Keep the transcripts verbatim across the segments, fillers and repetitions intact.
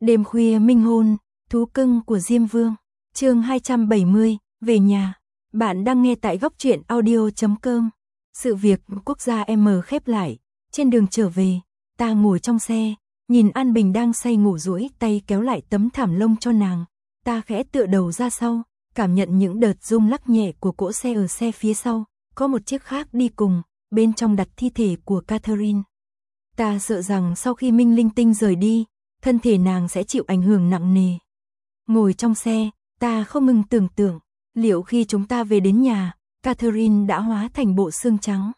Đêm khuya minh hôn, thú cưng của Diêm Vương. Chương hai trăm bảy mươi, về nhà. Bạn đang nghe tại góc truyện audio chấm com. Sự việc quốc gia M khép lại, trên đường trở về, ta ngồi trong xe, nhìn An Bình đang say ngủ duỗi tay kéo lại tấm thảm lông cho nàng. Ta khẽ tựa đầu ra sau, cảm nhận những đợt rung lắc nhẹ của cỗ xe ở xe phía sau, có một chiếc khác đi cùng, bên trong đặt thi thể của Catherine. Ta sợ rằng sau khi Minh Linh Tinh rời đi, thân thể nàng sẽ chịu ảnh hưởng nặng nề. Ngồi trong xe, ta không ngừng tưởng tượng, liệu khi chúng ta về đến nhà, Catherine đã hóa thành bộ xương trắng.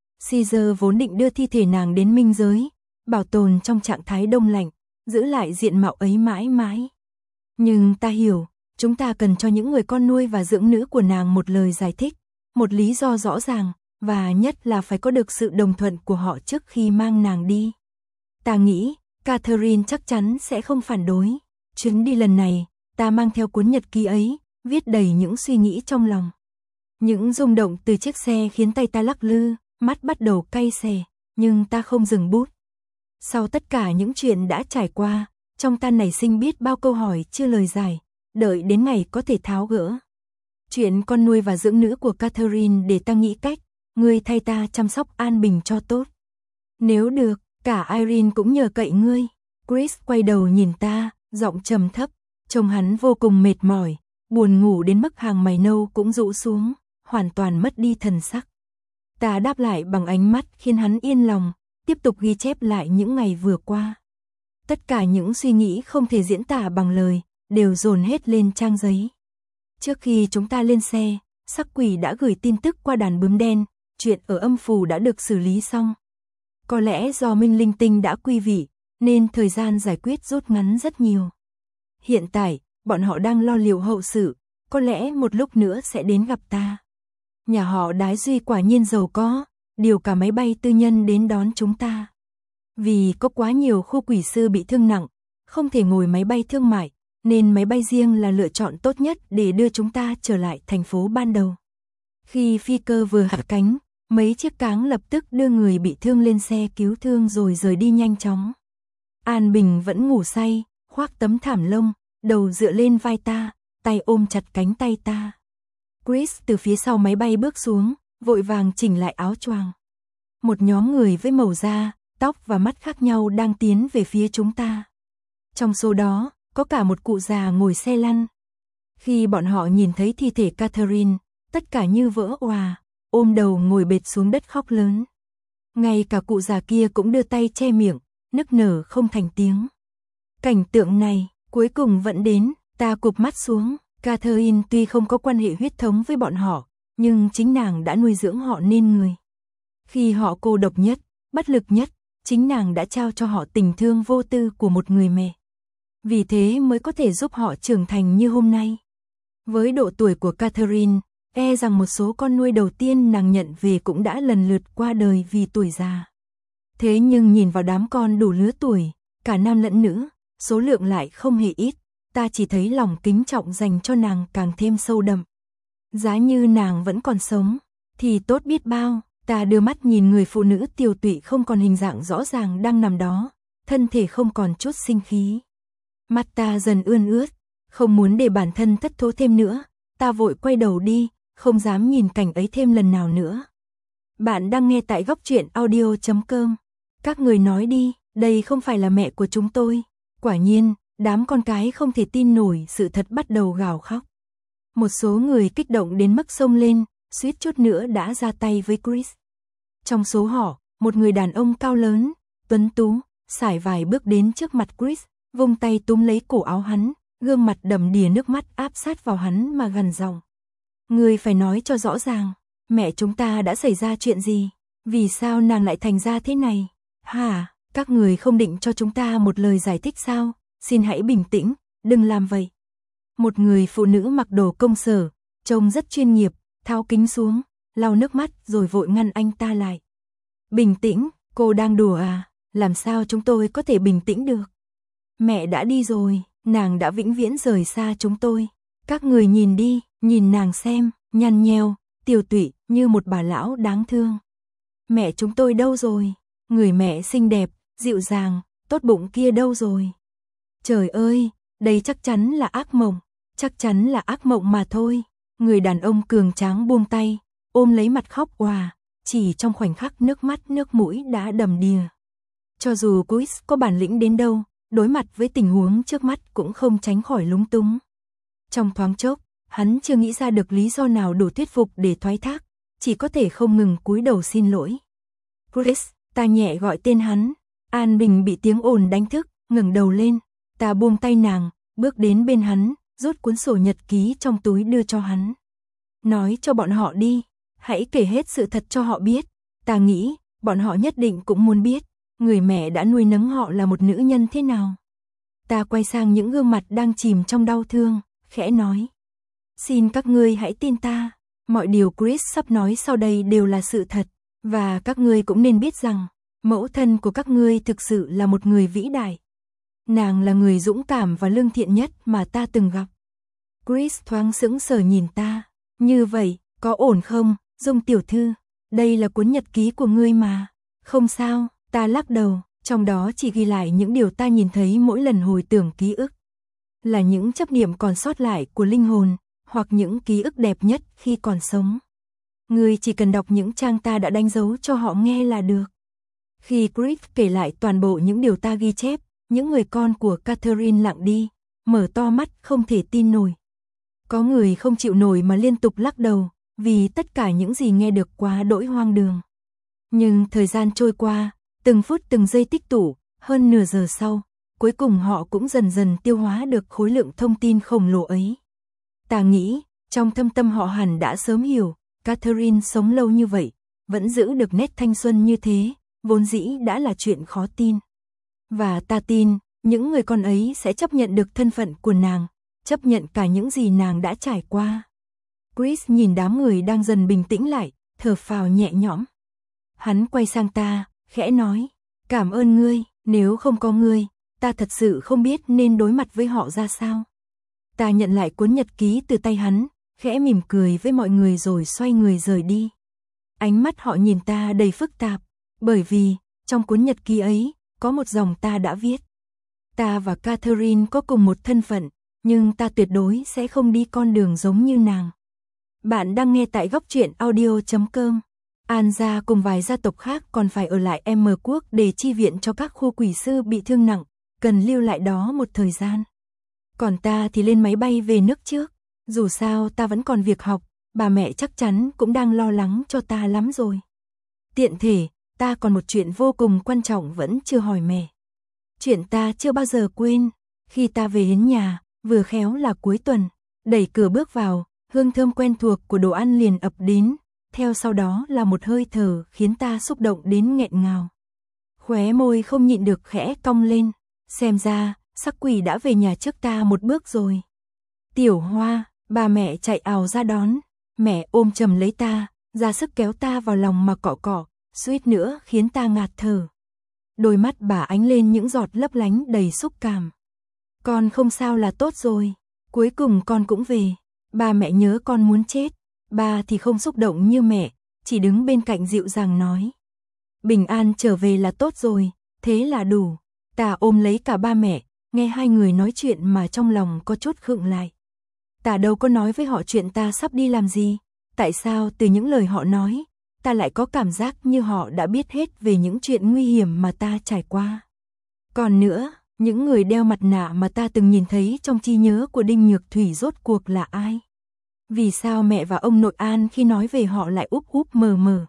Caesar vốn định đưa thi thể nàng đến minh giới, bảo tồn trong trạng thái đông lạnh, giữ lại diện mạo ấy mãi mãi. Nhưng ta hiểu, chúng ta cần cho những người con nuôi và dưỡng nữ của nàng một lời giải thích, một lý do rõ ràng, và nhất là phải có được sự đồng thuận của họ trước khi mang nàng đi. Ta nghĩ, Catherine chắc chắn sẽ không phản đối. Chuyến đi lần này, ta mang theo cuốn nhật ký ấy, viết đầy những suy nghĩ trong lòng. Những rung động từ chiếc xe khiến tay ta lắc lư, mắt bắt đầu cay xè, nhưng ta không dừng bút. Sau tất cả những chuyện đã trải qua, trong ta nảy sinh biết bao câu hỏi chưa lời giải, đợi đến ngày có thể tháo gỡ. Chuyện con nuôi và dưỡng nữ của Catherine để ta nghĩ cách, ngươi thay ta chăm sóc An Bình cho tốt. Nếu được, cả Irene cũng nhờ cậy ngươi. Chris quay đầu nhìn ta, giọng trầm thấp, trông hắn vô cùng mệt mỏi, buồn ngủ đến mức hàng mày nâu cũng rũ xuống, hoàn toàn mất đi thần sắc. Ta đáp lại bằng ánh mắt khiến hắn yên lòng, tiếp tục ghi chép lại những ngày vừa qua. Tất cả những suy nghĩ không thể diễn tả bằng lời, đều dồn hết lên trang giấy. Trước khi chúng ta lên xe, Sắc Quỷ đã gửi tin tức qua đàn bướm đen, chuyện ở âm phủ đã được xử lý xong. Có lẽ do Minh Linh Tinh đã quy vị, nên thời gian giải quyết rút ngắn rất nhiều. Hiện tại, bọn họ đang lo liệu hậu sự, có lẽ một lúc nữa sẽ đến gặp ta. Nhà họ Đái Duy quả nhiên giàu có, điều cả máy bay tư nhân đến đón chúng ta. Vì có quá nhiều khu quỷ sư bị thương nặng, không thể ngồi máy bay thương mại, nên máy bay riêng là lựa chọn tốt nhất để đưa chúng ta trở lại thành phố ban đầu. Khi phi cơ vừa hạ cánh, mấy chiếc cáng lập tức đưa người bị thương lên xe cứu thương rồi rời đi nhanh chóng. An Bình vẫn ngủ say, khoác tấm thảm lông, đầu dựa lên vai ta, tay ôm chặt cánh tay ta. Chris từ phía sau máy bay bước xuống, vội vàng chỉnh lại áo choàng. Một nhóm người với màu da, tóc và mắt khác nhau đang tiến về phía chúng ta. Trong số đó, có cả một cụ già ngồi xe lăn. Khi bọn họ nhìn thấy thi thể Catherine, tất cả như vỡ òa, ôm đầu ngồi bệt xuống đất khóc lớn. Ngay cả cụ già kia cũng đưa tay che miệng, nức nở không thành tiếng. Cảnh tượng này, cuối cùng vẫn đến, ta cụp mắt xuống. Catherine tuy không có quan hệ huyết thống với bọn họ, nhưng chính nàng đã nuôi dưỡng họ nên người. Khi họ cô độc nhất, bất lực nhất, chính nàng đã trao cho họ tình thương vô tư của một người mẹ. Vì thế mới có thể giúp họ trưởng thành như hôm nay. Với độ tuổi của Catherine, e rằng một số con nuôi đầu tiên nàng nhận về cũng đã lần lượt qua đời vì tuổi già. Thế nhưng nhìn vào đám con đủ lứa tuổi, cả nam lẫn nữ, số lượng lại không hề ít, ta chỉ thấy lòng kính trọng dành cho nàng càng thêm sâu đậm. Giá như nàng vẫn còn sống, thì tốt biết bao. Ta đưa mắt nhìn người phụ nữ tiều tụy không còn hình dạng rõ ràng đang nằm đó, thân thể không còn chút sinh khí. Mắt ta dần ươn ướt, không muốn để bản thân thất thố thêm nữa, ta vội quay đầu đi, không dám nhìn cảnh ấy thêm lần nào nữa. Bạn đang nghe tại góc truyện audio chấm com. Các người nói đi, đây không phải là mẹ của chúng tôi. Quả nhiên, đám con cái không thể tin nổi sự thật bắt đầu gào khóc. Một số người kích động đến mức xông lên, suýt chút nữa đã ra tay với Chris. Trong số họ, một người đàn ông cao lớn, tuấn tú, sải vài bước đến trước mặt Chris, vung tay túm lấy cổ áo hắn, gương mặt đầm đìa nước mắt áp sát vào hắn mà gằn giọng. Ngươi phải nói cho rõ ràng, mẹ chúng ta đã xảy ra chuyện gì? Vì sao nàng lại thành ra thế này? Hả, các người không định cho chúng ta một lời giải thích sao? Xin hãy bình tĩnh, đừng làm vậy. Một người phụ nữ mặc đồ công sở, trông rất chuyên nghiệp, tháo kính xuống, lau nước mắt rồi vội ngăn anh ta lại. Bình tĩnh, cô đang đùa à? Làm sao chúng tôi có thể bình tĩnh được? Mẹ đã đi rồi, nàng đã vĩnh viễn rời xa chúng tôi. Các người nhìn đi, nhìn nàng xem, nhăn nheo, tiều tụy như một bà lão đáng thương. Mẹ chúng tôi đâu rồi? Người mẹ xinh đẹp, dịu dàng, tốt bụng kia đâu rồi? Trời ơi, đây chắc chắn là ác mộng, chắc chắn là ác mộng mà thôi. Người đàn ông cường tráng buông tay, ôm lấy mặt khóc òa, chỉ trong khoảnh khắc nước mắt nước mũi đã đầm đìa. Cho dù Chris có bản lĩnh đến đâu, đối mặt với tình huống trước mắt cũng không tránh khỏi lúng túng. Trong thoáng chốc, hắn chưa nghĩ ra được lý do nào đủ thuyết phục để thoái thác, chỉ có thể không ngừng cúi đầu xin lỗi. Chris, ta nhẹ gọi tên hắn. An Bình bị tiếng ồn đánh thức, ngẩng đầu lên. Ta buông tay nàng, bước đến bên hắn, rút cuốn sổ nhật ký trong túi đưa cho hắn. Nói cho bọn họ đi, hãy kể hết sự thật cho họ biết. Ta nghĩ, bọn họ nhất định cũng muốn biết, người mẹ đã nuôi nấng họ là một nữ nhân thế nào. Ta quay sang những gương mặt đang chìm trong đau thương, khẽ nói. Xin các ngươi hãy tin ta, mọi điều Chris sắp nói sau đây đều là sự thật, và các ngươi cũng nên biết rằng, mẫu thân của các ngươi thực sự là một người vĩ đại. Nàng là người dũng cảm và lương thiện nhất mà ta từng gặp. Chris thoáng sững sờ nhìn ta, như vậy, có ổn không, Dung tiểu thư, đây là cuốn nhật ký của ngươi mà. Không sao, ta lắc đầu, trong đó chỉ ghi lại những điều ta nhìn thấy mỗi lần hồi tưởng ký ức. Là những chấp niệm còn sót lại của linh hồn, hoặc những ký ức đẹp nhất khi còn sống. Ngươi chỉ cần đọc những trang ta đã đánh dấu cho họ nghe là được. Khi Chris kể lại toàn bộ những điều ta ghi chép, những người con của Catherine lặng đi, mở to mắt không thể tin nổi. Có người không chịu nổi mà liên tục lắc đầu, vì tất cả những gì nghe được quá đỗi hoang đường. Nhưng thời gian trôi qua, từng phút từng giây tích tụ, hơn nửa giờ sau, cuối cùng họ cũng dần dần tiêu hóa được khối lượng thông tin khổng lồ ấy. Ta nghĩ, trong thâm tâm họ hẳn đã sớm hiểu, Catherine sống lâu như vậy, vẫn giữ được nét thanh xuân như thế, vốn dĩ đã là chuyện khó tin. Và ta tin, những người con ấy sẽ chấp nhận được thân phận của nàng, chấp nhận cả những gì nàng đã trải qua. Chris nhìn đám người đang dần bình tĩnh lại, thở phào nhẹ nhõm. Hắn quay sang ta, khẽ nói, cảm ơn ngươi, nếu không có ngươi, ta thật sự không biết nên đối mặt với họ ra sao. Ta nhận lại cuốn nhật ký từ tay hắn, khẽ mỉm cười với mọi người rồi xoay người rời đi. Ánh mắt họ nhìn ta đầy phức tạp, bởi vì, trong cuốn nhật ký ấy, có một dòng ta đã viết. Ta và Catherine có cùng một thân phận, nhưng ta tuyệt đối sẽ không đi con đường giống như nàng. Bạn đang nghe tại góc truyện audio chấm com. An gia cùng vài gia tộc khác còn phải ở lại M quốc để chi viện cho các khu quỷ sư bị thương nặng, cần lưu lại đó một thời gian. Còn ta thì lên máy bay về nước trước, dù sao ta vẫn còn việc học, bà mẹ chắc chắn cũng đang lo lắng cho ta lắm rồi. Tiện thể, ta còn một chuyện vô cùng quan trọng vẫn chưa hỏi mẹ. Chuyện ta chưa bao giờ quên, khi ta về đến nhà, vừa khéo là cuối tuần, đẩy cửa bước vào, hương thơm quen thuộc của đồ ăn liền ập đến, theo sau đó là một hơi thở khiến ta xúc động đến nghẹn ngào. Khóe môi không nhịn được khẽ cong lên, xem ra, sắc quỷ đã về nhà trước ta một bước rồi. Tiểu Hoa, bà mẹ chạy ào ra đón, mẹ ôm chầm lấy ta, ra sức kéo ta vào lòng mà cọ cọ, suýt nữa khiến ta ngạt thở. Đôi mắt bà ánh lên những giọt lấp lánh đầy xúc cảm. Con không sao là tốt rồi, cuối cùng con cũng về, ba mẹ nhớ con muốn chết, ba thì không xúc động như mẹ, chỉ đứng bên cạnh dịu dàng nói. Bình an trở về là tốt rồi, thế là đủ. Ta ôm lấy cả ba mẹ, nghe hai người nói chuyện mà trong lòng có chút khựng lại. Ta đâu có nói với họ chuyện ta sắp đi làm gì, tại sao từ những lời họ nói, ta lại có cảm giác như họ đã biết hết về những chuyện nguy hiểm mà ta trải qua. Còn nữa, những người đeo mặt nạ mà ta từng nhìn thấy trong trí nhớ của Đinh Nhược Thủy rốt cuộc là ai? Vì sao mẹ và ông nội An khi nói về họ lại úp úp mờ mờ?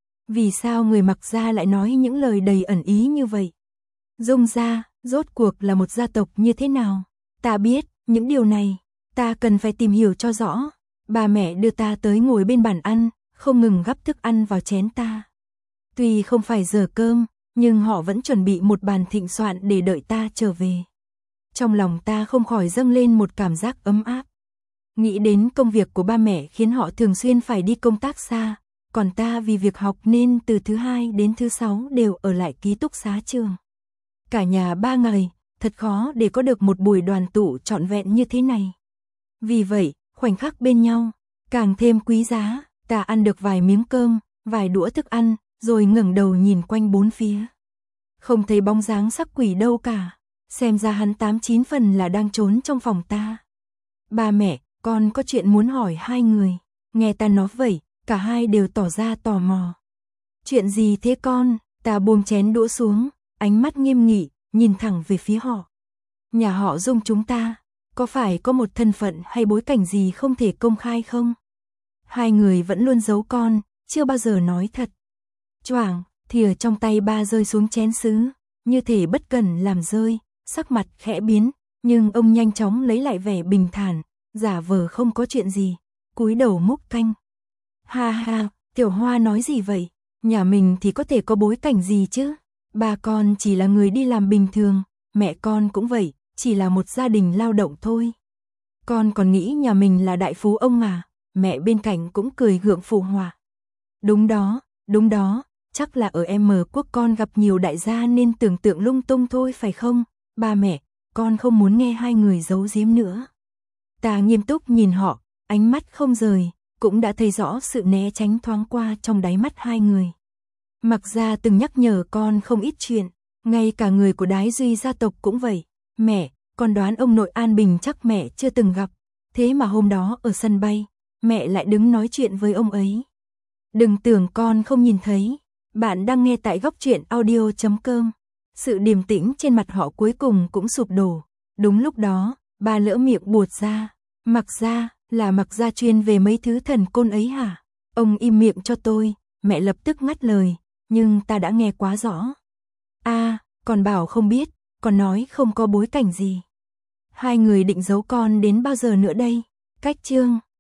Vì sao người mặc da lại nói những lời đầy ẩn ý như vậy? Dung gia, rốt cuộc là một gia tộc như thế nào? Ta biết, những điều này, ta cần phải tìm hiểu cho rõ. Bà mẹ đưa ta tới ngồi bên bàn ăn, không ngừng gắp thức ăn vào chén ta. Tuy không phải giờ cơm, nhưng họ vẫn chuẩn bị một bàn thịnh soạn để đợi ta trở về. Trong lòng ta không khỏi dâng lên một cảm giác ấm áp. Nghĩ đến công việc của ba mẹ khiến họ thường xuyên phải đi công tác xa, còn ta vì việc học nên từ thứ hai đến thứ sáu đều ở lại ký túc xá trường. Cả nhà ba ngày, thật khó để có được một buổi đoàn tụ trọn vẹn như thế này. Vì vậy, khoảnh khắc bên nhau, càng thêm quý giá, ta ăn được vài miếng cơm, vài đũa thức ăn, rồi ngẩng đầu nhìn quanh bốn phía. Không thấy bóng dáng sắc quỷ đâu cả. Xem ra hắn tám chín phần là đang trốn trong phòng ta. Ba mẹ, con có chuyện muốn hỏi hai người. Nghe ta nói vậy, cả hai đều tỏ ra tò mò. Chuyện gì thế con? Ta buông chén đũa xuống, ánh mắt nghiêm nghị, nhìn thẳng về phía họ. Nhà họ Dung chúng ta, có phải có một thân phận hay bối cảnh gì không thể công khai không? Hai người vẫn luôn giấu con, chưa bao giờ nói thật. Choảng, thìa trong tay ba rơi xuống chén sứ, như thể bất cẩn làm rơi, sắc mặt khẽ biến, nhưng ông nhanh chóng lấy lại vẻ bình thản, giả vờ không có chuyện gì, cúi đầu múc canh. Ha ha, Tiểu Hoa nói gì vậy? Nhà mình thì có thể có bối cảnh gì chứ? Ba con chỉ là người đi làm bình thường, mẹ con cũng vậy, chỉ là một gia đình lao động thôi. Con còn nghĩ nhà mình là đại phú ông à? Mẹ bên cạnh cũng cười gượng phụ họa. Đúng đó, đúng đó, chắc là ở M quốc con gặp nhiều đại gia nên tưởng tượng lung tung thôi phải không? Ba mẹ, con không muốn nghe hai người giấu giếm nữa. Ta nghiêm túc nhìn họ, ánh mắt không rời, cũng đã thấy rõ sự né tránh thoáng qua trong đáy mắt hai người. Mặc ra từng nhắc nhở con không ít chuyện, ngay cả người của Đái Duy gia tộc cũng vậy. Mẹ, con đoán ông nội An Bình chắc mẹ chưa từng gặp, thế mà hôm đó ở sân bay, mẹ lại đứng nói chuyện với ông ấy. Đừng tưởng con không nhìn thấy, bạn đang nghe tại góc truyện audio chấm com. Sự điềm tĩnh trên mặt họ cuối cùng cũng sụp đổ. Đúng lúc đó, bà lỡ miệng buột ra. Mặc ra, là Mặc gia chuyên về mấy thứ thần côn ấy hả? Ông im miệng cho tôi, mẹ lập tức ngắt lời, nhưng ta đã nghe quá rõ. A, à, còn bảo không biết, còn nói không có bối cảnh gì. Hai người định giấu con đến bao giờ nữa đây? Cách chương